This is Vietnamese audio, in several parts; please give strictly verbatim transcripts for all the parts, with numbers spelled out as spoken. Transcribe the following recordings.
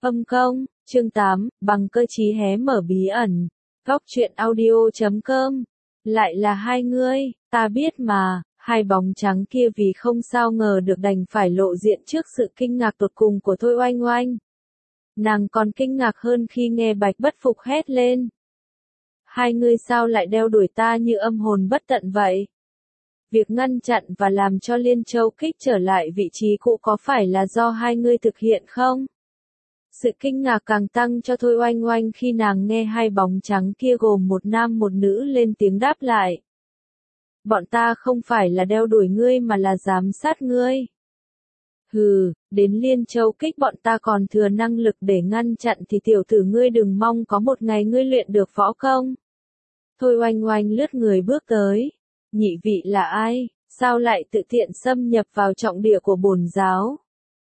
Âm công, chương tám, bằng cơ chí hé mở bí ẩn. Góc truyện audio chấm com. Lại là hai ngươi, ta biết mà, hai bóng trắng kia vì không sao ngờ được đành phải lộ diện trước sự kinh ngạc tột cùng của Thôi Oanh Oanh. Nàng còn kinh ngạc hơn khi nghe Bạch Bất Phục hét lên. Hai ngươi sao lại đeo đuổi ta như âm hồn bất tận vậy? Việc ngăn chặn và làm cho Liên Châu Kích trở lại vị trí cũ có phải là do hai ngươi thực hiện không? Sự kinh ngạc càng tăng cho Thôi Oanh Oanh khi nàng nghe hai bóng trắng kia gồm một nam một nữ lên tiếng đáp lại. Bọn ta không phải là đeo đuổi ngươi mà là giám sát ngươi. Hừ, đến Liên Châu Kích bọn ta còn thừa năng lực để ngăn chặn thì tiểu tử ngươi đừng mong có một ngày ngươi luyện được võ công. Thôi Oanh Oanh lướt người bước tới. Nhị vị là ai, sao lại tự tiện xâm nhập vào trọng địa của bổn giáo?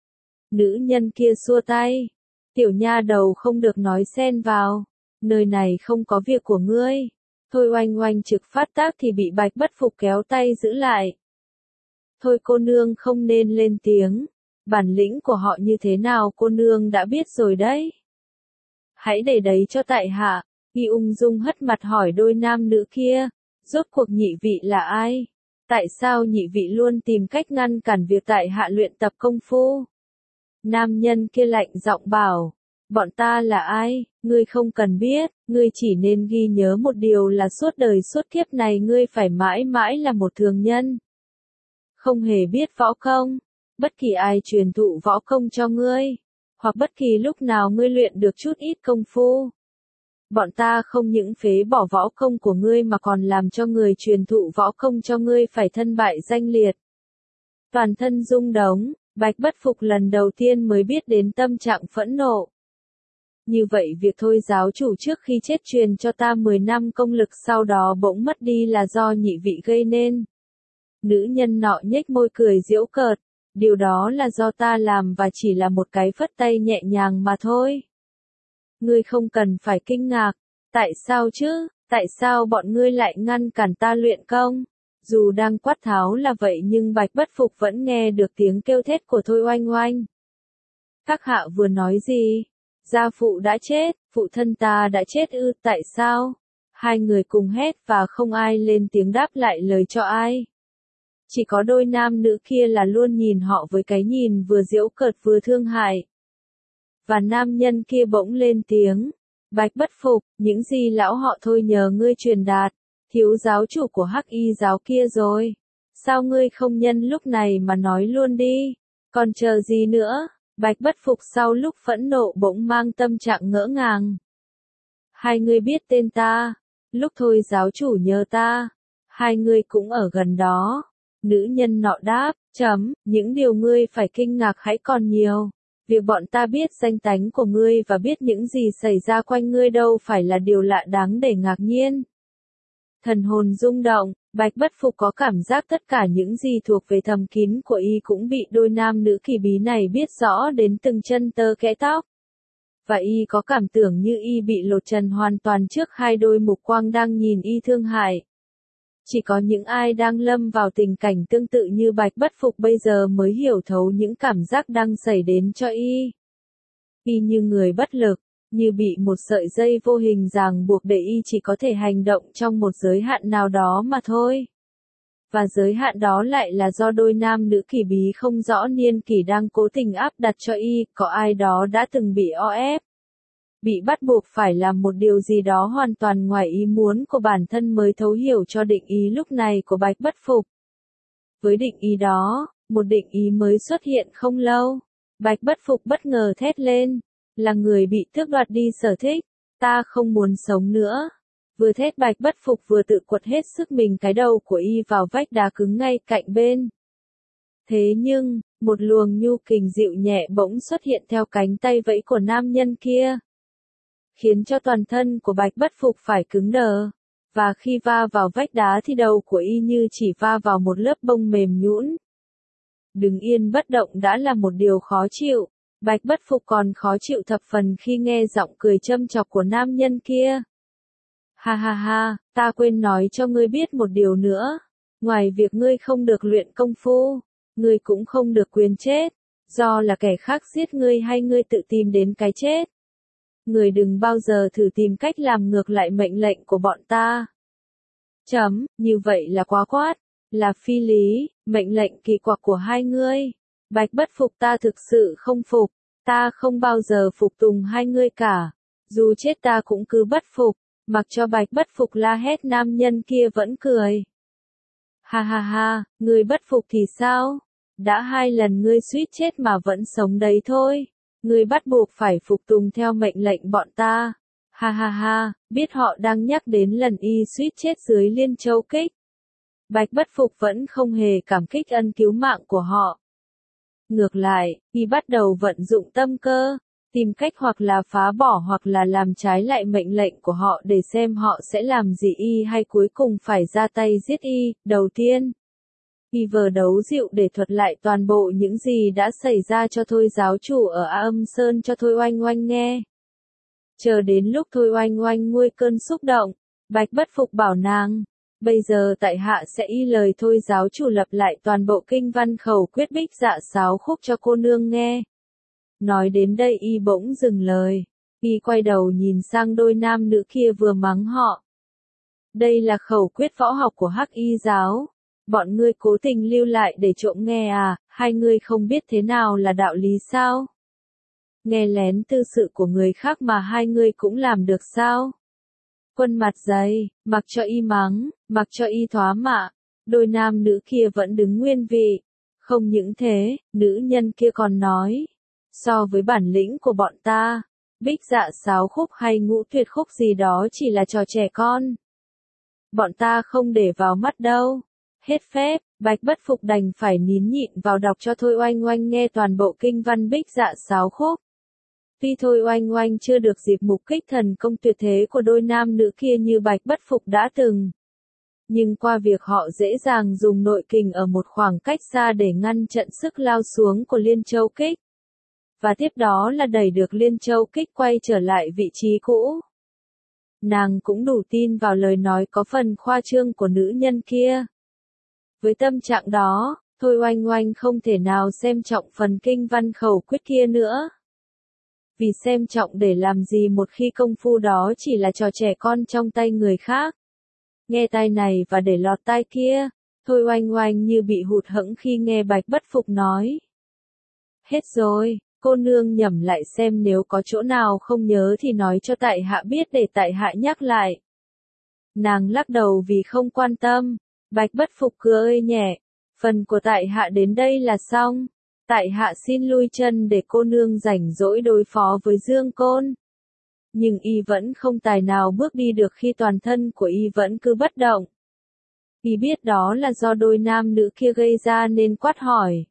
Nữ nhân kia xua tay. Tiểu nha đầu không được nói xen vào. Nơi này không có việc của ngươi. Thôi Oanh Oanh trực phát tác thì bị Bạch Bất Phục kéo tay giữ lại. Thôi cô nương không nên lên tiếng. Bản lĩnh của họ như thế nào cô nương đã biết rồi đấy. Hãy để đấy cho tại hạ. Y ung dung hất mặt hỏi đôi nam nữ kia. Rốt cuộc nhị vị là ai? Tại sao nhị vị luôn tìm cách ngăn cản việc tại hạ luyện tập công phu? Nam nhân kia lạnh giọng bảo. Bọn ta là ai? Ngươi không cần biết, ngươi chỉ nên ghi nhớ một điều là suốt đời suốt kiếp này ngươi phải mãi mãi là một thường nhân. Không hề biết võ công. Bất kỳ ai truyền thụ võ công cho ngươi. Hoặc bất kỳ lúc nào ngươi luyện được chút ít công phu. Bọn ta không những phế bỏ võ công của ngươi mà còn làm cho người truyền thụ võ công cho ngươi phải thân bại danh liệt. Toàn thân rung động, Bạch Bất Phục lần đầu tiên mới biết đến tâm trạng phẫn nộ. Như vậy việc Thôi giáo chủ trước khi chết truyền cho ta mười năm công lực sau đó bỗng mất đi là do nhị vị gây nên. Nữ nhân nọ nhếch môi cười giễu cợt, điều đó là do ta làm và chỉ là một cái phất tay nhẹ nhàng mà thôi. Ngươi không cần phải kinh ngạc, tại sao chứ, tại sao bọn ngươi lại ngăn cản ta luyện công? Dù đang quát tháo là vậy nhưng Bạch Bất Phục vẫn nghe được tiếng kêu thét của Thôi Oanh Oanh. Các hạ vừa nói gì? Gia phụ đã chết, phụ thân ta đã chết ư, tại sao? Hai người cùng hét và không ai lên tiếng đáp lại lời cho ai. Chỉ có đôi nam nữ kia là luôn nhìn họ với cái nhìn vừa giễu cợt vừa thương hại. Và nam nhân kia bỗng lên tiếng. Bạch Bất Phục, những gì lão họ Thôi nhờ ngươi truyền đạt, thiếu giáo chủ của Hắc Y giáo kia rồi. Sao ngươi không nhân lúc này mà nói luôn đi, còn chờ gì nữa? Bạch Bất Phục sau lúc phẫn nộ bỗng mang tâm trạng ngỡ ngàng. Hai ngươi biết tên ta, lúc Thôi giáo chủ nhờ ta, hai ngươi cũng ở gần đó. Nữ nhân nọ đáp, chấm, những điều ngươi phải kinh ngạc hãy còn nhiều. Việc bọn ta biết danh tánh của ngươi và biết những gì xảy ra quanh ngươi đâu phải là điều lạ đáng để ngạc nhiên. Thần hồn rung động, Bạch Bất Phục có cảm giác tất cả những gì thuộc về thầm kín của y cũng bị đôi nam nữ kỳ bí này biết rõ đến từng chân tơ kẽ tóc. Và y có cảm tưởng như y bị lột trần hoàn toàn trước hai đôi mục quang đang nhìn y thương hại. Chỉ có những ai đang lâm vào tình cảnh tương tự như Bạch Bất Phục bây giờ mới hiểu thấu những cảm giác đang xảy đến cho y. Y như người bất lực, như bị một sợi dây vô hình ràng buộc để y chỉ có thể hành động trong một giới hạn nào đó mà thôi. Và giới hạn đó lại là do đôi nam nữ kỳ bí không rõ niên kỷ đang cố tình áp đặt cho y, có ai đó đã từng bị o ép. Bị bắt buộc phải làm một điều gì đó hoàn toàn ngoài ý muốn của bản thân mới thấu hiểu cho định ý lúc này của Bạch Bất Phục. Với định ý đó, một định ý mới xuất hiện không lâu. Bạch Bất Phục bất ngờ thét lên. Là người bị tước đoạt đi sở thích. Ta không muốn sống nữa. Vừa thét Bạch Bất Phục vừa tự quật hết sức mình cái đầu của y vào vách đá cứng ngay cạnh bên. Thế nhưng, một luồng nhu kình dịu nhẹ bỗng xuất hiện theo cánh tay vẫy của nam nhân kia. Khiến cho toàn thân của Bạch Bất Phục phải cứng đờ. Và khi va vào vách đá thì đầu của y như chỉ va vào một lớp bông mềm nhũn. Đứng yên bất động đã là một điều khó chịu. Bạch Bất Phục còn khó chịu thập phần khi nghe giọng cười châm chọc của nam nhân kia. Ha ha ha, ta quên nói cho ngươi biết một điều nữa. Ngoài việc ngươi không được luyện công phu, ngươi cũng không được quyền chết. Do là kẻ khác giết ngươi hay ngươi tự tìm đến cái chết? Ngươi đừng bao giờ thử tìm cách làm ngược lại mệnh lệnh của bọn ta. Chấm, như vậy là quá quát, là phi lý, mệnh lệnh kỳ quặc của hai ngươi. Bạch Bất Phục ta thực sự không phục, ta không bao giờ phục tùng hai ngươi cả. Dù chết ta cũng cứ bất phục, mặc cho Bạch Bất Phục la hét nam nhân kia vẫn cười. Ha ha ha, ngươi bất phục thì sao? Đã hai lần ngươi suýt chết mà vẫn sống đấy thôi. Ngươi bắt buộc phải phục tùng theo mệnh lệnh bọn ta. Ha ha ha, biết họ đang nhắc đến lần y suýt chết dưới Liên Châu Kích. Bạch Bất Phục vẫn không hề cảm kích ân cứu mạng của họ. Ngược lại, y bắt đầu vận dụng tâm cơ, tìm cách hoặc là phá bỏ hoặc là làm trái lại mệnh lệnh của họ để xem họ sẽ làm gì y hay cuối cùng phải ra tay giết y. Đầu tiên, y vờ đấu dịu để thuật lại toàn bộ những gì đã xảy ra cho Thôi giáo chủ ở A Âm Sơn cho Thôi Oanh Oanh nghe. Chờ đến lúc Thôi Oanh Oanh nguôi cơn xúc động, Bạch Bất Phục bảo nàng, bây giờ tại hạ sẽ y lời Thôi giáo chủ lặp lại toàn bộ kinh văn khẩu quyết bích dạ sáo khúc cho cô nương nghe. Nói đến đây y bỗng dừng lời, y quay đầu nhìn sang đôi nam nữ kia vừa mắng họ. Đây là khẩu quyết võ học của Hắc Y giáo, bọn ngươi cố tình lưu lại để trộm nghe à, hai ngươi không biết thế nào là đạo lý sao? Nghe lén tư sự của người khác mà hai ngươi cũng làm được sao? Quân mặt dày, mặc cho y mắng, mặc cho y thoá mạ, đôi nam nữ kia vẫn đứng nguyên vị. Không những thế, nữ nhân kia còn nói, so với bản lĩnh của bọn ta, bích dạ sáo khúc hay ngũ tuyệt khúc gì đó chỉ là trò trẻ con. Bọn ta không để vào mắt đâu. Hết phép, Bạch Bất Phục đành phải nín nhịn vào đọc cho Thôi Oanh Oanh nghe toàn bộ kinh văn bích dạ sáo khúc. Tuy Thôi Oanh Oanh chưa được dịp mục kích thần công tuyệt thế của đôi nam nữ kia như Bạch Bất Phục đã từng. Nhưng qua việc họ dễ dàng dùng nội kình ở một khoảng cách xa để ngăn trận sức lao xuống của Liên Châu Kích. Và tiếp đó là đẩy được Liên Châu Kích quay trở lại vị trí cũ. Nàng cũng đủ tin vào lời nói có phần khoa trương của nữ nhân kia. Với tâm trạng đó, Thôi Oanh Oanh không thể nào xem trọng phần kinh văn khẩu quyết kia nữa. Vì xem trọng để làm gì một khi công phu đó chỉ là trò trẻ con trong tay người khác. Nghe tai này và để lọt tai kia, Thôi Oanh Oanh như bị hụt hẫng khi nghe Bạch Bất Phục nói. Hết rồi, cô nương nhẩm lại xem nếu có chỗ nào không nhớ thì nói cho tại hạ biết để tại hạ nhắc lại. Nàng lắc đầu vì không quan tâm, Bạch Bất Phục cười nhẹ, phần của tại hạ đến đây là xong. Tại hạ xin lui chân để cô nương rảnh rỗi đối phó với Dương Côn. Nhưng y vẫn không tài nào bước đi được khi toàn thân của y vẫn cứ bất động. Y biết đó là do đôi nam nữ kia gây ra nên quát hỏi.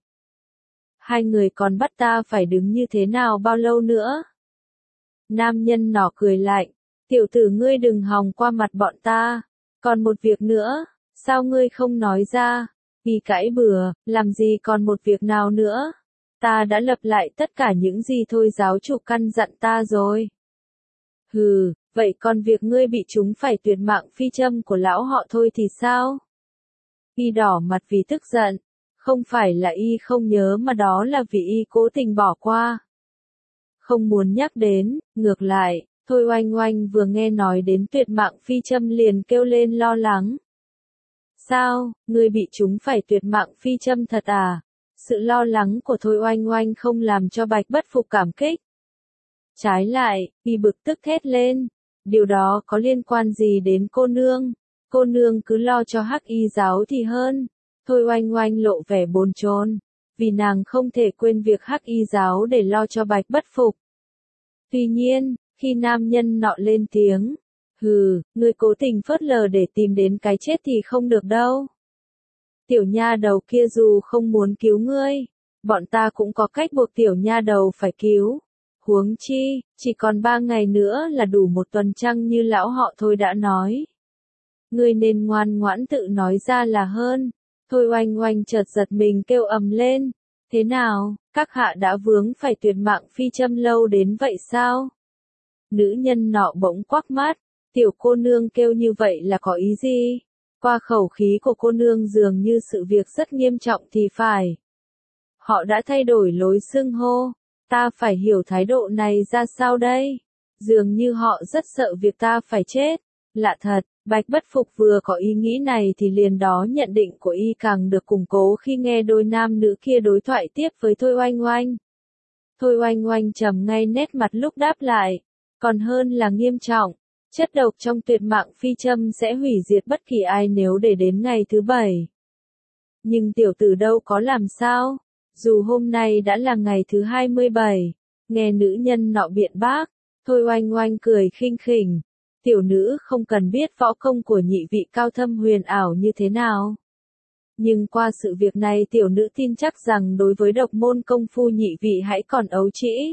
Hai người còn bắt ta phải đứng như thế nào bao lâu nữa? Nam nhân nọ cười lạnh, tiểu tử ngươi đừng hòng qua mặt bọn ta. Còn một việc nữa, sao ngươi không nói ra? Y cãi bừa, làm gì còn một việc nào nữa? Ta đã lặp lại tất cả những gì Thôi giáo chủ căn dặn ta rồi. Hừ, vậy còn việc ngươi bị chúng phải tuyệt mạng phi châm của lão họ Thôi thì sao? Y đỏ mặt vì tức giận, không phải là y không nhớ mà đó là vì y cố tình bỏ qua. Không muốn nhắc đến, ngược lại, Thôi Oanh Oanh vừa nghe nói đến tuyệt mạng phi châm liền kêu lên lo lắng. Sao, ngươi bị chúng phải tuyệt mạng phi châm thật à? Sự lo lắng của Thôi Oanh Oanh không làm cho Bạch Bất Phục cảm kích. Trái lại, y bực tức thét lên. Điều đó có liên quan gì đến cô nương? Cô nương cứ lo cho Hắc Y giáo thì hơn. Thôi Oanh Oanh lộ vẻ bồn chồn, vì nàng không thể quên việc Hắc Y giáo để lo cho Bạch Bất Phục. Tuy nhiên, khi nam nhân nọ lên tiếng, hừ, ngươi cố tình phớt lờ để tìm đến cái chết thì không được đâu. Tiểu nha đầu kia dù không muốn cứu ngươi, bọn ta cũng có cách buộc tiểu nha đầu phải cứu. Huống chi, chỉ còn ba ngày nữa là đủ một tuần trăng như lão họ Thôi đã nói. Ngươi nên ngoan ngoãn tự nói ra là hơn. Thôi Oanh Oanh chợt giật mình kêu ầm lên. Thế nào, các hạ đã vướng phải tuyệt mạng phi châm lâu đến vậy sao? Nữ nhân nọ bỗng quắc mắt. Tiểu cô nương kêu như vậy là có ý gì? Qua khẩu khí của cô nương dường như sự việc rất nghiêm trọng thì phải. Họ đã thay đổi lối xưng hô. Ta phải hiểu thái độ này ra sao đây? Dường như họ rất sợ việc ta phải chết. Lạ thật, Bạch Bất Phục vừa có ý nghĩ này thì liền đó nhận định của y càng được củng cố khi nghe đôi nam nữ kia đối thoại tiếp với Thôi Oanh Oanh. Thôi Oanh Oanh trầm ngay nét mặt lúc đáp lại. Còn hơn là nghiêm trọng. Chất độc trong tuyệt mạng phi châm sẽ hủy diệt bất kỳ ai nếu để đến ngày thứ bảy. Nhưng tiểu tử đâu có làm sao? Dù hôm nay đã là ngày thứ hai mươi bảy, nghe nữ nhân nọ biện bác, Thôi Oanh Oanh cười khinh khỉnh. Tiểu nữ không cần biết võ công của nhị vị cao thâm huyền ảo như thế nào. Nhưng qua sự việc này tiểu nữ tin chắc rằng đối với độc môn công phu nhị vị hãy còn ấu trĩ.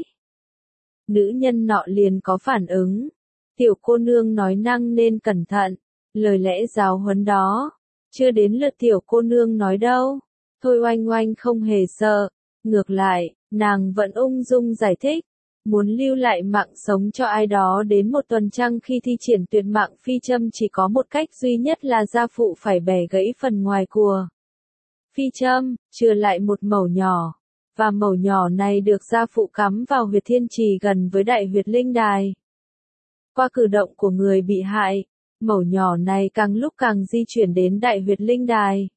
Nữ nhân nọ liền có phản ứng. Tiểu cô nương nói năng nên cẩn thận, lời lẽ giáo huấn đó. Chưa đến lượt tiểu cô nương nói đâu. Thôi Oanh Oanh không hề sợ. Ngược lại, nàng vẫn ung dung giải thích. Muốn lưu lại mạng sống cho ai đó đến một tuần trăng khi thi triển tuyệt mạng phi châm chỉ có một cách duy nhất là gia phụ phải bẻ gãy phần ngoài của phi châm, chừa lại một mẩu nhỏ. Và mẩu nhỏ này được gia phụ cắm vào huyệt thiên trì gần với đại huyệt linh đài. Qua cử động của người bị hại, mẩu nhỏ này càng lúc càng di chuyển đến đại huyệt linh đài.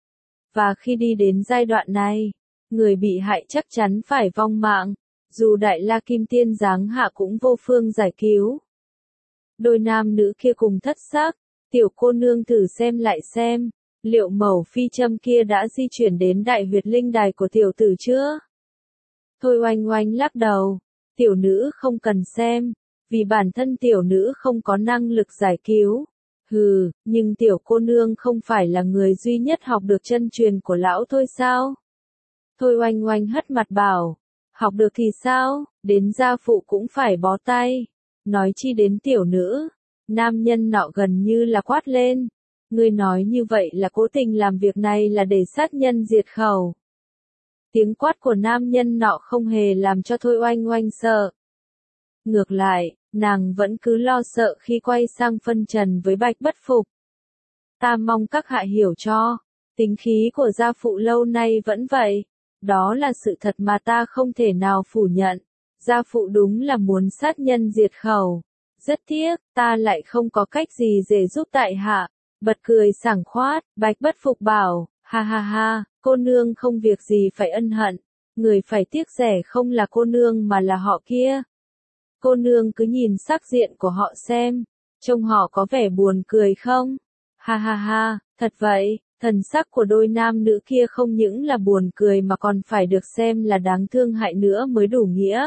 Và khi đi đến giai đoạn này, người bị hại chắc chắn phải vong mạng, dù đại la kim tiên giáng hạ cũng vô phương giải cứu. Đôi nam nữ kia cùng thất xác, tiểu cô nương thử xem lại xem, liệu mẩu phi châm kia đã di chuyển đến đại huyệt linh đài của tiểu tử chưa? Thôi Oanh Oanh lắc đầu, tiểu nữ không cần xem, vì bản thân tiểu nữ không có năng lực giải cứu. Hừ, nhưng tiểu cô nương không phải là người duy nhất học được chân truyền của lão thôi sao? Thôi Oanh Oanh hất mặt bảo, học được thì sao, đến gia phụ cũng phải bó tay. Nói chi đến tiểu nữ, nam nhân nọ gần như là quát lên. Ngươi nói như vậy là cố tình làm việc này là để sát nhân diệt khẩu. Tiếng quát của nam nhân nọ không hề làm cho Thôi Oanh Oanh sợ. Ngược lại, nàng vẫn cứ lo sợ khi quay sang phân trần với Bạch Bất Phục. Ta mong các hạ hiểu cho, tính khí của gia phụ lâu nay vẫn vậy. Đó là sự thật mà ta không thể nào phủ nhận. Gia phụ đúng là muốn sát nhân diệt khẩu. Rất tiếc, ta lại không có cách gì để giúp tại hạ. Bật cười sảng khoát, Bạch Bất Phục bảo, ha ha ha, cô nương không việc gì phải ân hận. Người phải tiếc rẻ không là cô nương mà là họ kia. Cô nương cứ nhìn sắc diện của họ xem, trông họ có vẻ buồn cười không? Ha ha ha, thật vậy, thần sắc của đôi nam nữ kia không những là buồn cười mà còn phải được xem là đáng thương hại nữa mới đủ nghĩa.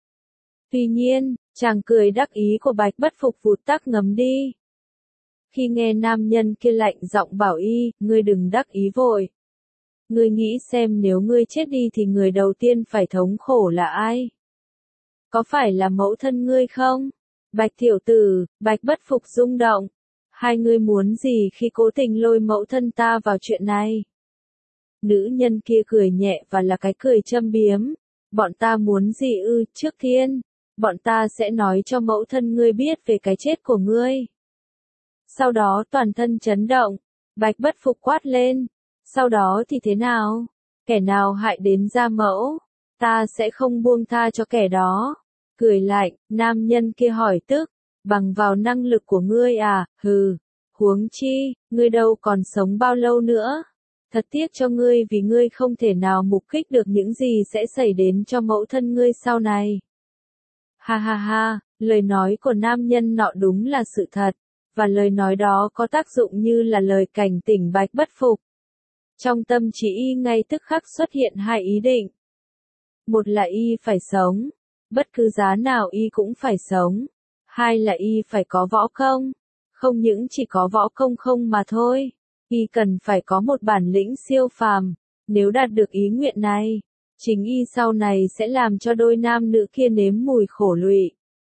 Tuy nhiên, chàng cười đắc ý của Bạch Bất Phục vụt tắt ngấm đi. Khi nghe nam nhân kia lạnh giọng bảo y, ngươi đừng đắc ý vội. Ngươi nghĩ xem nếu ngươi chết đi thì người đầu tiên phải thống khổ là ai? Có phải là mẫu thân ngươi không? Bạch tiểu tử, Bạch Bất Phục rung động. Hai ngươi muốn gì khi cố tình lôi mẫu thân ta vào chuyện này? Nữ nhân kia cười nhẹ và là cái cười châm biếm. Bọn ta muốn gì ư, trước tiên? Bọn ta sẽ nói cho mẫu thân ngươi biết về cái chết của ngươi. Sau đó toàn thân chấn động. Bạch Bất Phục quát lên. Sau đó thì thế nào? Kẻ nào hại đến gia mẫu? Ta sẽ không buông tha cho kẻ đó. Cười lạnh, nam nhân kia hỏi tức. Bằng vào năng lực của ngươi à, hừ. Huống chi, ngươi đâu còn sống bao lâu nữa. Thật tiếc cho ngươi vì ngươi không thể nào mục kích được những gì sẽ xảy đến cho mẫu thân ngươi sau này. Ha ha ha, lời nói của nam nhân nọ đúng là sự thật. Và lời nói đó có tác dụng như là lời cảnh tỉnh Bạch Bất Phục. Trong tâm trí y ngay tức khắc xuất hiện hai ý định. Một là y phải sống. Bất cứ giá nào y cũng phải sống. Hai là y phải có võ công. Không những chỉ có võ công không mà thôi. Y cần phải có một bản lĩnh siêu phàm. Nếu đạt được ý nguyện này, chính y sau này sẽ làm cho đôi nam nữ kia nếm mùi khổ lụy.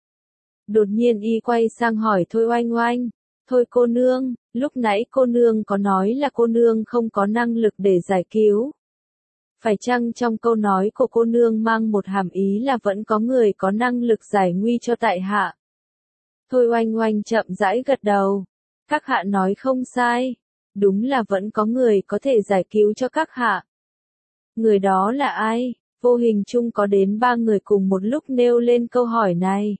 Đột nhiên y quay sang hỏi Thôi Oanh Oanh. Thôi cô nương, lúc nãy cô nương có nói là cô nương không có năng lực để giải cứu. Phải chăng trong câu nói của cô nương mang một hàm ý là vẫn có người có năng lực giải nguy cho tại hạ? Thôi Oanh Oanh chậm rãi gật đầu. Các hạ nói không sai. Đúng là vẫn có người có thể giải cứu cho các hạ. Người đó là ai? Vô hình chung có đến ba người cùng một lúc nêu lên câu hỏi này.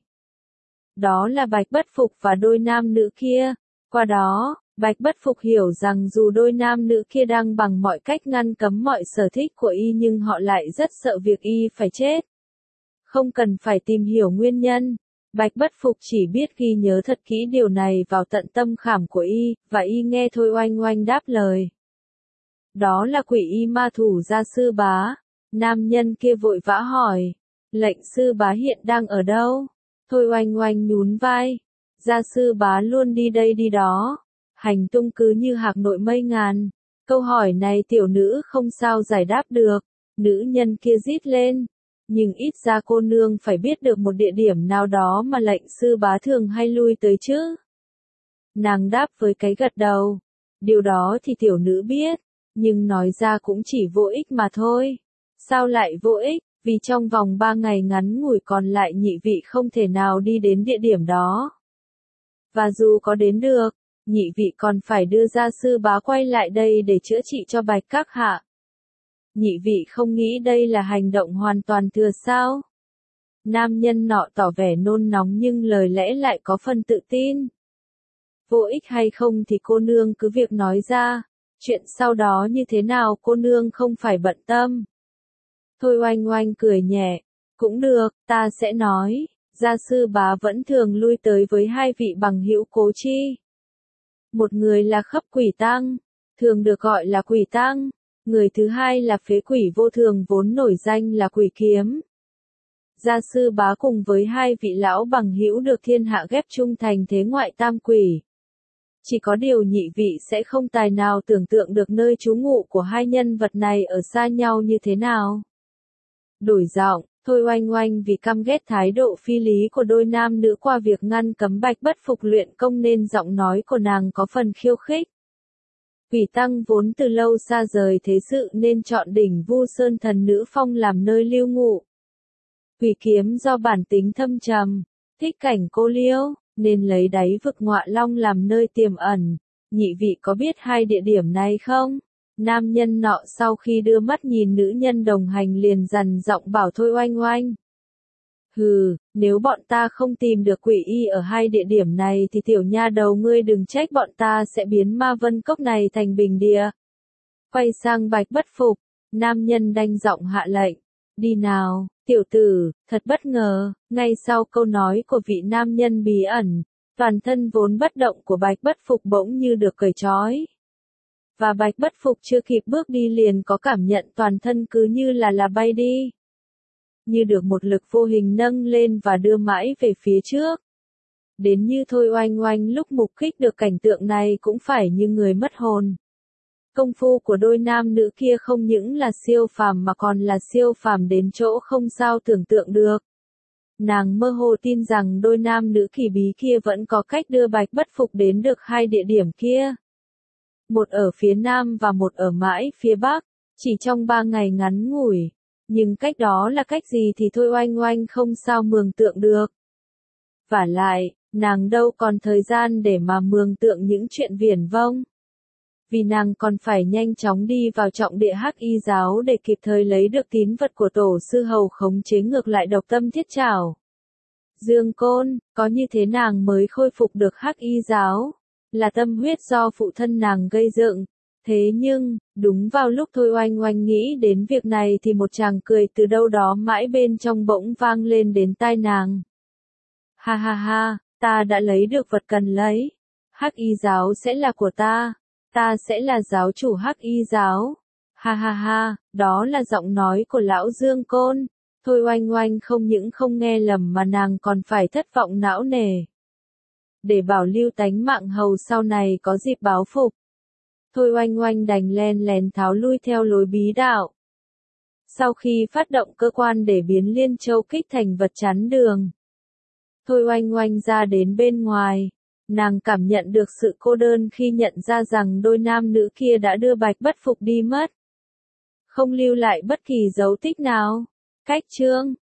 Đó là Bạch Bất Phục và đôi nam nữ kia. Qua đó, Bạch Bất Phục hiểu rằng dù đôi nam nữ kia đang bằng mọi cách ngăn cấm mọi sở thích của y nhưng họ lại rất sợ việc y phải chết. Không cần phải tìm hiểu nguyên nhân. Bạch Bất Phục chỉ biết ghi nhớ thật kỹ điều này vào tận tâm khảm của y, và y nghe Thôi Oanh Oanh đáp lời. Đó là quỷ y ma thủ gia sư bá. Nam nhân kia vội vã hỏi. Lệnh sư bá hiện đang ở đâu? Thôi Oanh Oanh nhún vai. Gia sư bá luôn đi đây đi đó. Hành tung cứ như hạc nội mây ngàn. Câu hỏi này tiểu nữ không sao giải đáp được. Nữ nhân kia rít lên. Nhưng ít ra cô nương phải biết được một địa điểm nào đó mà lệnh sư bá thường hay lui tới chứ. Nàng đáp với cái gật đầu. Điều đó thì tiểu nữ biết. Nhưng nói ra cũng chỉ vô ích mà thôi. Sao lại vô ích? Vì trong vòng ba ngày ngắn ngủi còn lại nhị vị không thể nào đi đến địa điểm đó. Và dù có đến được, nhị vị còn phải đưa gia sư bá quay lại đây để chữa trị cho Bạch các hạ. Nhị vị không nghĩ đây là hành động hoàn toàn thừa sao? Nam nhân nọ tỏ vẻ nôn nóng nhưng lời lẽ lại có phần tự tin. Vô ích hay không thì cô nương cứ việc nói ra. Chuyện sau đó như thế nào cô nương không phải bận tâm. Thôi Oanh Oanh cười nhẹ. Cũng được, ta sẽ nói. Gia sư bá vẫn thường lui tới với hai vị bằng hữu Cố Chi. Một người là Khấp Quỷ Tăng, thường được gọi là Quỷ Tăng. Người thứ hai là Phế Quỷ Vô Thường vốn nổi danh là Quỷ Kiếm. Gia sư bá cùng với hai vị lão bằng hữu được thiên hạ ghép chung thành thế ngoại tam quỷ. Chỉ có điều nhị vị sẽ không tài nào tưởng tượng được nơi trú ngụ của hai nhân vật này ở xa nhau như thế nào. Đổi giọng, Thôi Oanh Oanh vì căm ghét thái độ phi lý của đôi nam nữ qua việc ngăn cấm Bạch Bất Phục luyện công nên giọng nói của nàng có phần khiêu khích. Quỷ Tăng vốn từ lâu xa rời thế sự nên chọn đỉnh Vu Sơn Thần Nữ Phong làm nơi lưu ngụ. Quỷ Kiếm do bản tính thâm trầm, thích cảnh cô liễu, nên lấy đáy vực Ngọa Long làm nơi tiềm ẩn. Nhị vị có biết hai địa điểm này không? Nam nhân nọ sau khi đưa mắt nhìn nữ nhân đồng hành liền dằn giọng bảo Thôi Oanh Oanh. Hừ, nếu bọn ta không tìm được quỷ y ở hai địa điểm này thì tiểu nha đầu ngươi đừng trách bọn ta sẽ biến Ma Vân Cốc này thành bình địa. Quay sang Bạch Bất Phục, nam nhân đanh giọng hạ lệnh. Đi nào, tiểu tử, thật bất ngờ, ngay sau câu nói của vị nam nhân bí ẩn, toàn thân vốn bất động của Bạch Bất Phục bỗng như được cởi trói. Và Bạch Bất Phục chưa kịp bước đi liền có cảm nhận toàn thân cứ như là là bay đi. Như được một lực vô hình nâng lên và đưa mãi về phía trước. Đến như Thôi Oanh Oanh lúc mục kích được cảnh tượng này cũng phải như người mất hồn. Công phu của đôi nam nữ kia không những là siêu phàm mà còn là siêu phàm đến chỗ không sao tưởng tượng được. Nàng mơ hồ tin rằng đôi nam nữ kỳ bí kia vẫn có cách đưa Bạch Bất Phục đến được hai địa điểm kia. Một ở phía nam và một ở mãi phía bắc, chỉ trong ba ngày ngắn ngủi. Nhưng cách đó là cách gì thì Thôi Oanh Oanh không sao mường tượng được. Vả lại, nàng đâu còn thời gian để mà mường tượng những chuyện viển vông. Vì nàng còn phải nhanh chóng đi vào trọng địa Hắc Y giáo để kịp thời lấy được tín vật của tổ sư hầu khống chế ngược lại độc tâm thiết trảo. Dương Côn, có như thế nàng mới khôi phục được Hắc Y giáo, là tâm huyết do phụ thân nàng gây dựng. Thế nhưng, đúng vào lúc Thôi Oanh Oanh nghĩ đến việc này thì một chàng cười từ đâu đó mãi bên trong bỗng vang lên đến tai nàng. Ha ha ha, ta đã lấy được vật cần lấy. Hắc Y giáo sẽ là của ta. Ta sẽ là giáo chủ Hắc Y giáo. Ha ha ha, đó là giọng nói của lão Dương Côn. Thôi Oanh Oanh không những không nghe lầm mà nàng còn phải thất vọng não nề. Để bảo lưu tánh mạng hầu sau này có dịp báo phục. Thôi Oanh Oanh đành len lén tháo lui theo lối bí đạo. Sau khi phát động cơ quan để biến Liên Châu kích thành vật chắn đường. Thôi Oanh Oanh ra đến bên ngoài. Nàng cảm nhận được sự cô đơn khi nhận ra rằng đôi nam nữ kia đã đưa Bạch Bất Phục đi mất. Không lưu lại bất kỳ dấu tích nào. Cách chương